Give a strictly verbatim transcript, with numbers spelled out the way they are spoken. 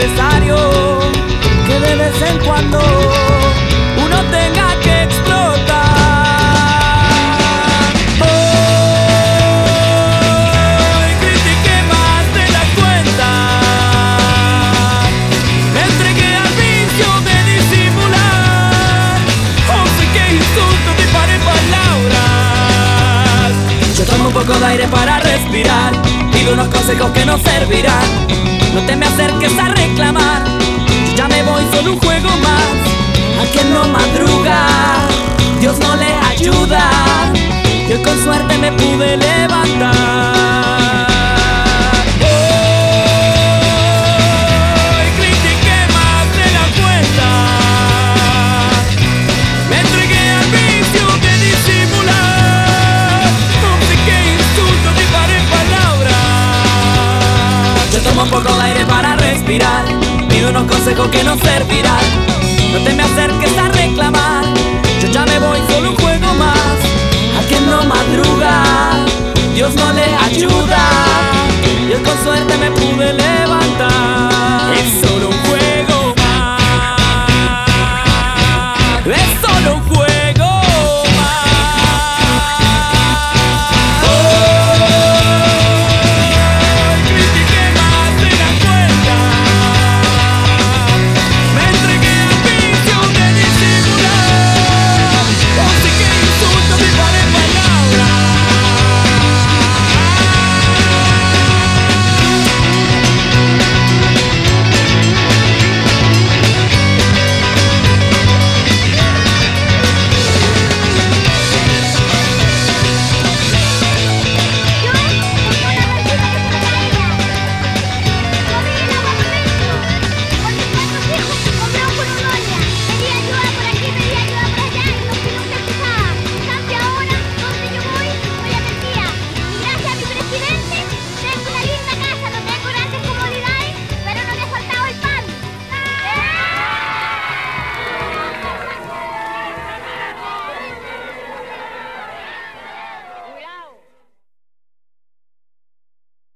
necesario que de vez en cuando uno tenga que explotar. Hoy critiqué más de la cuenta, me entregué al vicio de disimular, obcequé insultos, disparé palabras. Yo tomo un poco de aire para respirar, pido unos consejos que no servirán. No te me acerques a reclamar, yo ya me voy, solo un juego más. A quien no madruga, Dios no le ayuda. Yo con suerte me pude levantar. Hoy critiqué más de la cuenta, me entregué al vicio de disimular, obcequé insultos, disparé palabras. Yo tomo un poco de aire para respirar, pido unos consejos que no servirán. No te me acerques a reclamar, yo ya me voy, solo un juego más. A quien no madruga, Dios no le ayuda. Yo con suerte me pude levantar. Es solo un juego más. Es